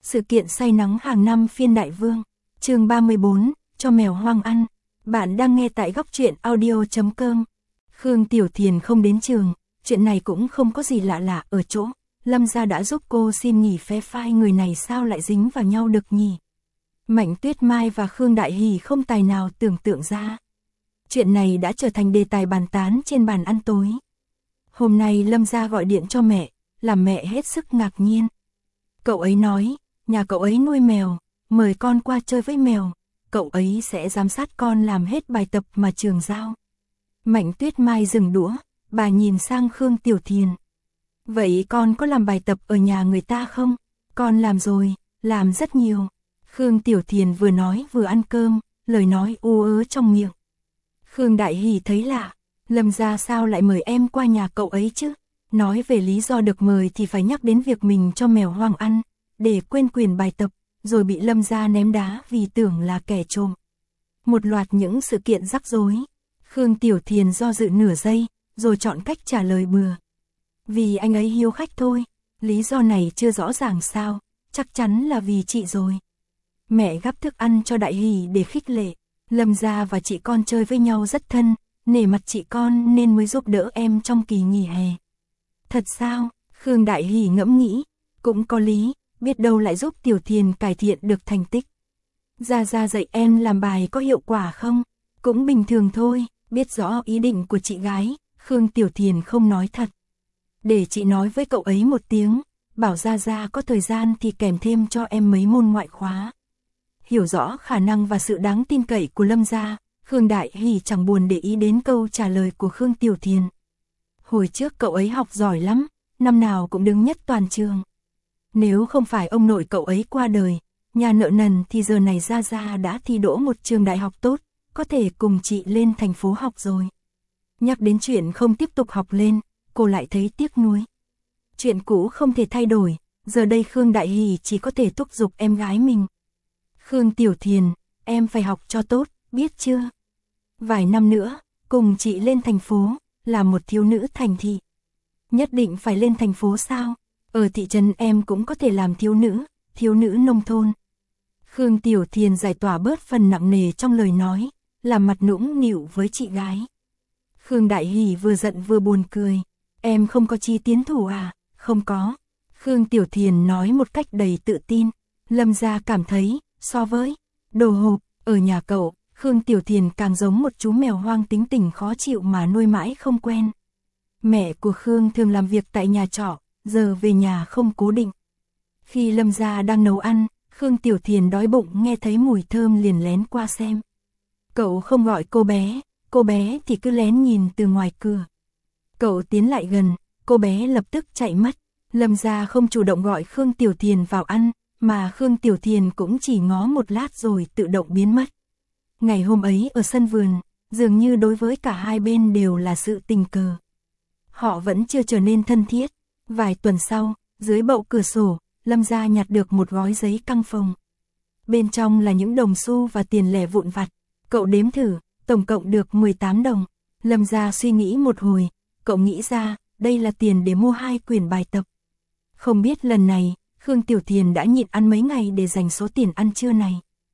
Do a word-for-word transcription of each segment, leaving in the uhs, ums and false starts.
Sự kiện say nắng hàng năm phiên Đại Vương, chương ba mươi bốn, cho mèo hoang ăn. Bạn đang nghe tại góc truyện audio chấm com. Khương Tiểu Thiền không đến trường, chuyện này cũng không có gì lạ lạ ở chỗ. Lâm gia đã giúp cô xin nghỉ phép, phai người này sao lại dính vào nhau được nhỉ? Mạnh Tuyết Mai và Khương Đại Hỷ không tài nào tưởng tượng ra. Chuyện này đã trở thành đề tài bàn tán trên bàn ăn tối. Hôm nay Lâm gia gọi điện cho mẹ, làm mẹ hết sức ngạc nhiên. Cậu ấy nói, nhà cậu ấy nuôi mèo, mời con qua chơi với mèo, cậu ấy sẽ giám sát con làm hết bài tập mà trường giao. Mạnh Tuyết Mai dừng đũa, bà nhìn sang Khương Tiểu Thiền. Vậy con có làm bài tập ở nhà người ta không? Con làm rồi, làm rất nhiều. Khương Tiểu Thiền vừa nói vừa ăn cơm, lời nói u ớ trong miệng. Khương Đại Hỷ thấy lạ, Lâm gia sao lại mời em qua nhà cậu ấy chứ? Nói về lý do được mời thì phải nhắc đến việc mình cho mèo hoang ăn, để quên quyền bài tập, rồi bị Lâm gia ném đá vì tưởng là kẻ trộm. Một loạt những sự kiện rắc rối. Khương Tiểu Thiền do dự nửa giây, rồi chọn cách trả lời bừa. Vì anh ấy hiếu khách thôi, lý do này chưa rõ ràng sao, chắc chắn là vì chị rồi. Mẹ gắp thức ăn cho Đại Hỷ để khích lệ, Lâm gia và chị con chơi với nhau rất thân, nể mặt chị con nên mới giúp đỡ em trong kỳ nghỉ hè. Thật sao? Khương Đại Hỷ ngẫm nghĩ, cũng có lý, biết đâu lại giúp Tiểu Thiền cải thiện được thành tích. Gia Gia dạy em làm bài có hiệu quả không? Cũng bình thường thôi, biết rõ ý định của chị gái, Khương Tiểu Thiền không nói thật. Để chị nói với cậu ấy một tiếng, bảo Gia Gia có thời gian thì kèm thêm cho em mấy môn ngoại khóa. Hiểu rõ khả năng và sự đáng tin cậy của Lâm gia, Khương Đại Hỷ chẳng buồn để ý đến câu trả lời của Khương Tiểu Thiền. Hồi trước cậu ấy học giỏi lắm, năm nào cũng đứng nhất toàn trường. Nếu không phải ông nội cậu ấy qua đời, nhà nợ nần thì giờ này Gia Gia đã thi đỗ một trường đại học tốt, có thể cùng chị lên thành phố học rồi. Nhắc đến chuyện không tiếp tục học lên, cô lại thấy tiếc nuối. Chuyện cũ không thể thay đổi, giờ đây Khương Đại Hỷ chỉ có thể thúc giục em gái mình. Khương Tiểu Thiền, em phải học cho tốt, biết chưa? Vài năm nữa, cùng chị lên thành phố, là một thiếu nữ thành thị. Nhất định phải lên thành phố sao? Ở thị trấn em cũng có thể làm thiếu nữ, thiếu nữ nông thôn. Khương Tiểu Thiền giải tỏa bớt phần nặng nề trong lời nói, làm mặt nũng nịu với chị gái. Khương Đại Hỷ vừa giận vừa buồn cười. Em không có chi tiến thủ à? Không có. Khương Tiểu Thiền nói một cách đầy tự tin. Lâm gia cảm thấy, so với đồ hộp, ở nhà cậu, Khương Tiểu Thiền càng giống một chú mèo hoang tính tình khó chịu mà nuôi mãi không quen. Mẹ của Khương thường làm việc tại nhà trọ, giờ về nhà không cố định. Khi Lâm gia đang nấu ăn, Khương Tiểu Thiền đói bụng nghe thấy mùi thơm liền lén qua xem. Cậu không gọi cô bé, cô bé thì cứ lén nhìn từ ngoài cửa. Cậu tiến lại gần, cô bé lập tức chạy mất. Lâm gia không chủ động gọi Khương Tiểu Thiền vào ăn, mà Khương Tiểu Thiền cũng chỉ ngó một lát rồi tự động biến mất. Ngày hôm ấy ở sân vườn, dường như đối với cả hai bên đều là sự tình cờ. Họ vẫn chưa trở nên thân thiết. Vài tuần sau, dưới bậu cửa sổ, Lâm gia nhặt được một gói giấy căng phồng. Bên trong là những đồng xu và tiền lẻ vụn vặt. Cậu đếm thử, tổng cộng được mười tám đồng. Lâm gia suy nghĩ một hồi, cậu nghĩ ra, đây là tiền để mua hai quyển bài tập. Không biết lần này, Khương Tiểu Thiền đã nhịn ăn mấy ngày để dành số tiền ăn trưa này.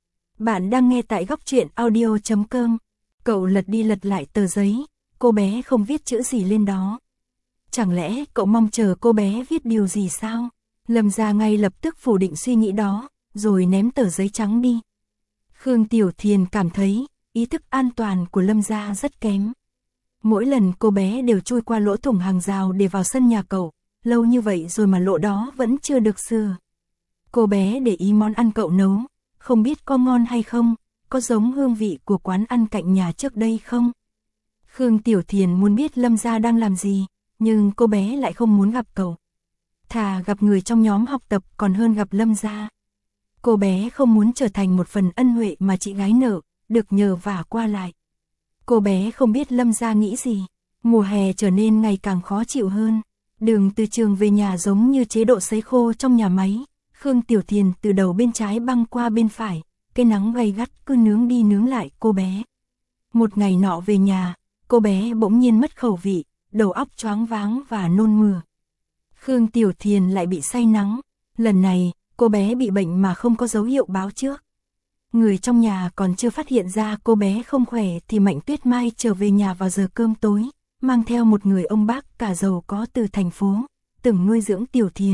Bạn đang nghe tại góc truyện audio chấm com. Cậu lật đi lật lại tờ giấy, cô bé không viết chữ gì lên đó. Chẳng lẽ cậu mong chờ cô bé viết điều gì sao? Lâm gia ngay lập tức phủ định suy nghĩ đó, rồi ném tờ giấy trắng đi. Khương Tiểu Thiền cảm thấy, ý thức an toàn của Lâm gia rất kém. Mỗi lần cô bé đều chui qua lỗ thủng hàng rào để vào sân nhà cậu, lâu như vậy rồi mà lỗ đó vẫn chưa được sửa. Cô bé để ý món ăn cậu nấu, không biết có ngon hay không, có giống hương vị của quán ăn cạnh nhà trước đây không? Khương Tiểu Thiền muốn biết Lâm gia đang làm gì, nhưng cô bé lại không muốn gặp cậu. Thà gặp người trong nhóm học tập còn hơn gặp Lâm gia. Cô bé không muốn trở thành một phần ân huệ mà chị gái nợ, được nhờ vả qua lại. Cô bé không biết Lâm gia nghĩ gì. Mùa hè trở nên ngày càng khó chịu hơn. Đường từ trường về nhà giống như chế độ sấy khô trong nhà máy. Khương Tiểu Thiền từ đầu bên trái băng qua bên phải, cái nắng gay gắt cứ nướng đi nướng lại cô bé. Một ngày nọ về nhà, cô bé bỗng nhiên mất khẩu vị, đầu óc choáng váng và nôn mửa. Khương Tiểu Thiền lại bị say nắng. Lần này, cô bé bị bệnh mà không có dấu hiệu báo trước. Người trong nhà còn chưa phát hiện ra cô bé không khỏe thì Mạnh Tuyết Mai trở về nhà vào giờ cơm tối, mang theo một người ông bác cả giàu có từ thành phố, từng nuôi dưỡng Tiểu Thiền.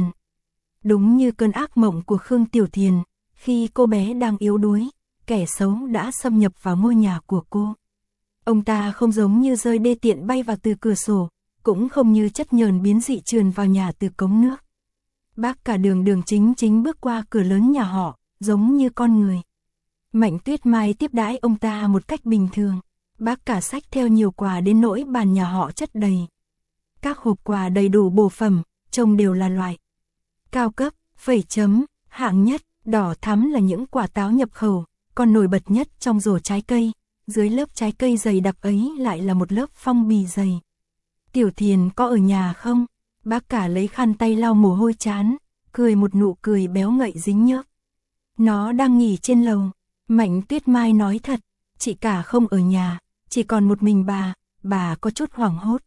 Đúng như cơn ác mộng của Khương Tiểu Thiền, khi cô bé đang yếu đuối, kẻ xấu đã xâm nhập vào ngôi nhà của cô. Ông ta không giống như rơi đê tiện bay vào từ cửa sổ, cũng không như chất nhờn biến dị trườn vào nhà từ cống nước. Bác cả đường đường chính chính bước qua cửa lớn nhà họ, giống như con người. Mạnh Tuyết Mai tiếp đãi ông ta một cách bình thường. Bác cả xách theo nhiều quà đến nỗi bàn nhà họ chất đầy. Các hộp quà đầy đủ bổ phẩm, trông đều là loại cao cấp, phẩy chấm, hạng nhất, đỏ thắm là những quả táo nhập khẩu, còn nổi bật nhất trong rổ trái cây, dưới lớp trái cây dày đặc ấy lại là một lớp phong bì dày. Tiểu Thiền có ở nhà không? Bác cả lấy khăn tay lau mồ hôi trán, cười một nụ cười béo ngậy dính nhớp. Nó đang nghỉ trên lầu. Mạnh Tuyết Mai nói thật, chị cả không ở nhà, chỉ còn một mình bà, bà có chút hoảng hốt.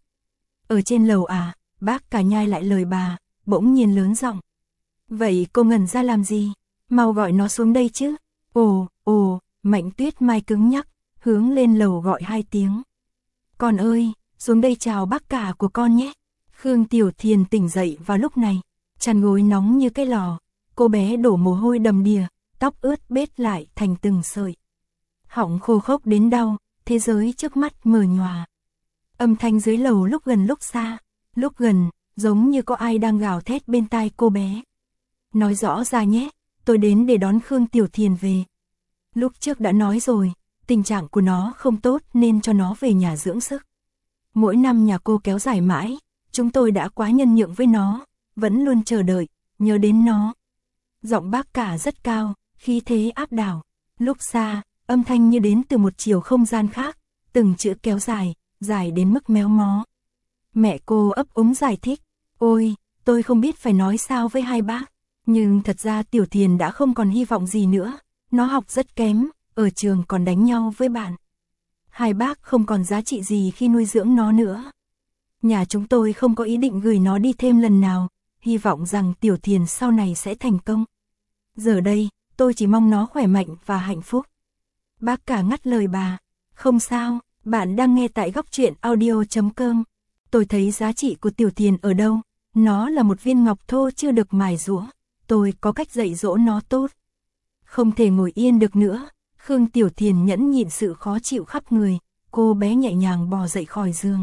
Ở trên lầu à? Bác cả nhai lại lời bà, bỗng nhiên lớn giọng. Vậy cô ngẩn ra làm gì? Mau gọi nó xuống đây chứ. Ồ, ồ, Mạnh Tuyết Mai cứng nhắc, hướng lên lầu gọi hai tiếng. Con ơi, xuống đây chào bác cả của con nhé. Khương Tiểu Thiền tỉnh dậy vào lúc này, chăn gối nóng như cái lò, cô bé đổ mồ hôi đầm đìa, tóc ướt bết lại thành từng sợi. Họng khô khốc đến đau, thế giới trước mắt mờ nhòa. Âm thanh dưới lầu lúc gần lúc xa, lúc gần, giống như có ai đang gào thét bên tai cô bé. Nói rõ ra nhé, tôi đến để đón Khương Tiểu Thiền về. Lúc trước đã nói rồi, tình trạng của nó không tốt nên cho nó về nhà dưỡng sức. Mỗi năm nhà cô kéo dài mãi, chúng tôi đã quá nhân nhượng với nó, vẫn luôn chờ đợi, nhớ đến nó. Giọng bác cả rất cao, khí thế áp đảo. Lúc xa, âm thanh như đến từ một chiều không gian khác, từng chữ kéo dài, dài đến mức méo mó. Mẹ cô ấp úng giải thích, ôi, tôi không biết phải nói sao với hai bác. Nhưng thật ra Tiểu Thiền đã không còn hy vọng gì nữa, nó học rất kém, ở trường còn đánh nhau với bạn. Hai bác không còn giá trị gì khi nuôi dưỡng nó nữa. Nhà chúng tôi không có ý định gửi nó đi thêm lần nào, hy vọng rằng Tiểu Thiền sau này sẽ thành công. Giờ đây, tôi chỉ mong nó khỏe mạnh và hạnh phúc. Bác cả ngắt lời bà, không sao, bạn đang nghe tại góc truyện audio chấm com. Tôi thấy giá trị của Tiểu Thiền ở đâu, nó là một viên ngọc thô chưa được mài giũa, tôi có cách dạy dỗ nó tốt. Không thể ngồi yên được nữa, Khương Tiểu Thiền nhẫn nhịn sự khó chịu khắp người, cô bé nhẹ nhàng bò dậy khỏi giường.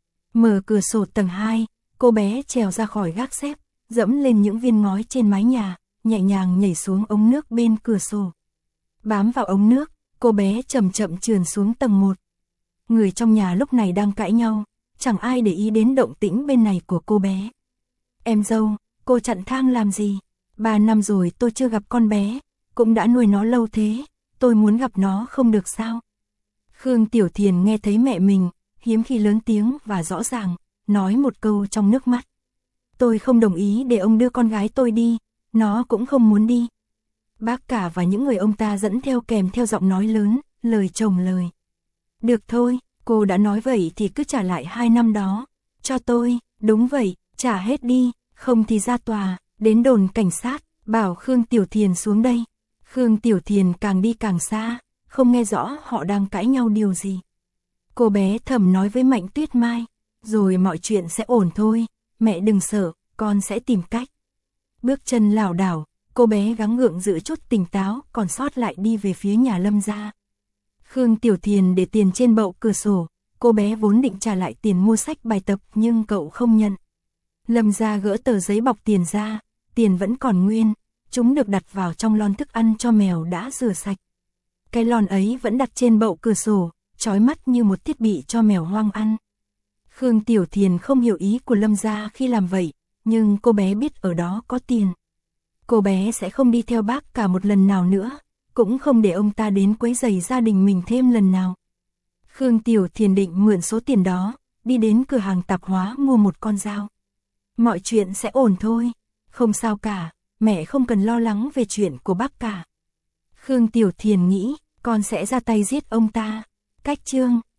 Mở cửa sổ tầng hai, cô bé trèo ra khỏi gác xếp, dẫm lên những viên ngói trên mái nhà, nhẹ nhàng nhảy xuống ống nước bên cửa sổ. Bám vào ống nước, cô bé chậm chậm trườn xuống tầng một. Người trong nhà lúc này đang cãi nhau, chẳng ai để ý đến động tĩnh bên này của cô bé. Em dâu, cô chặn thang làm gì? Ba năm rồi tôi chưa gặp con bé, cũng đã nuôi nó lâu thế, tôi muốn gặp nó không được sao? Khương Tiểu Thiền nghe thấy mẹ mình, hiếm khi lớn tiếng và rõ ràng, nói một câu trong nước mắt. Tôi không đồng ý để ông đưa con gái tôi đi, nó cũng không muốn đi. Bác cả và những người ông ta dẫn theo kèm theo giọng nói lớn, lời chồng lời. Được thôi, cô đã nói vậy thì cứ trả lại hai năm đó, cho tôi, đúng vậy, trả hết đi, không thì ra tòa, đến đồn cảnh sát, bảo Khương Tiểu Thiền xuống đây. Khương Tiểu Thiền càng đi càng xa, không nghe rõ họ đang cãi nhau điều gì. Cô bé thầm nói với Mạnh Tuyết Mai, rồi mọi chuyện sẽ ổn thôi, mẹ đừng sợ, con sẽ tìm cách. Bước chân lảo đảo, cô bé gắng gượng giữ chút tỉnh táo còn sót lại đi về phía nhà Lâm gia. Khương Tiểu Thiền để tiền trên bậu cửa sổ, cô bé vốn định trả lại tiền mua sách bài tập nhưng cậu không nhận. Lâm gia gỡ tờ giấy bọc tiền ra, tiền vẫn còn nguyên, chúng được đặt vào trong lon thức ăn cho mèo đã rửa sạch. Cái lon ấy vẫn đặt trên bậu cửa sổ, chói mắt như một thiết bị cho mèo hoang ăn. Khương Tiểu Thiền không hiểu ý của Lâm gia khi làm vậy, nhưng cô bé biết ở đó có tiền. Cô bé sẽ không đi theo bác cả một lần nào nữa, cũng không để ông ta đến quấy rầy gia đình mình thêm lần nào. Khương Tiểu Thiền định mượn số tiền đó, đi đến cửa hàng tạp hóa mua một con dao. Mọi chuyện sẽ ổn thôi, không sao cả, mẹ không cần lo lắng về chuyện của bác cả. Khương Tiểu Thiền nghĩ, con sẽ ra tay giết ông ta. Cách chương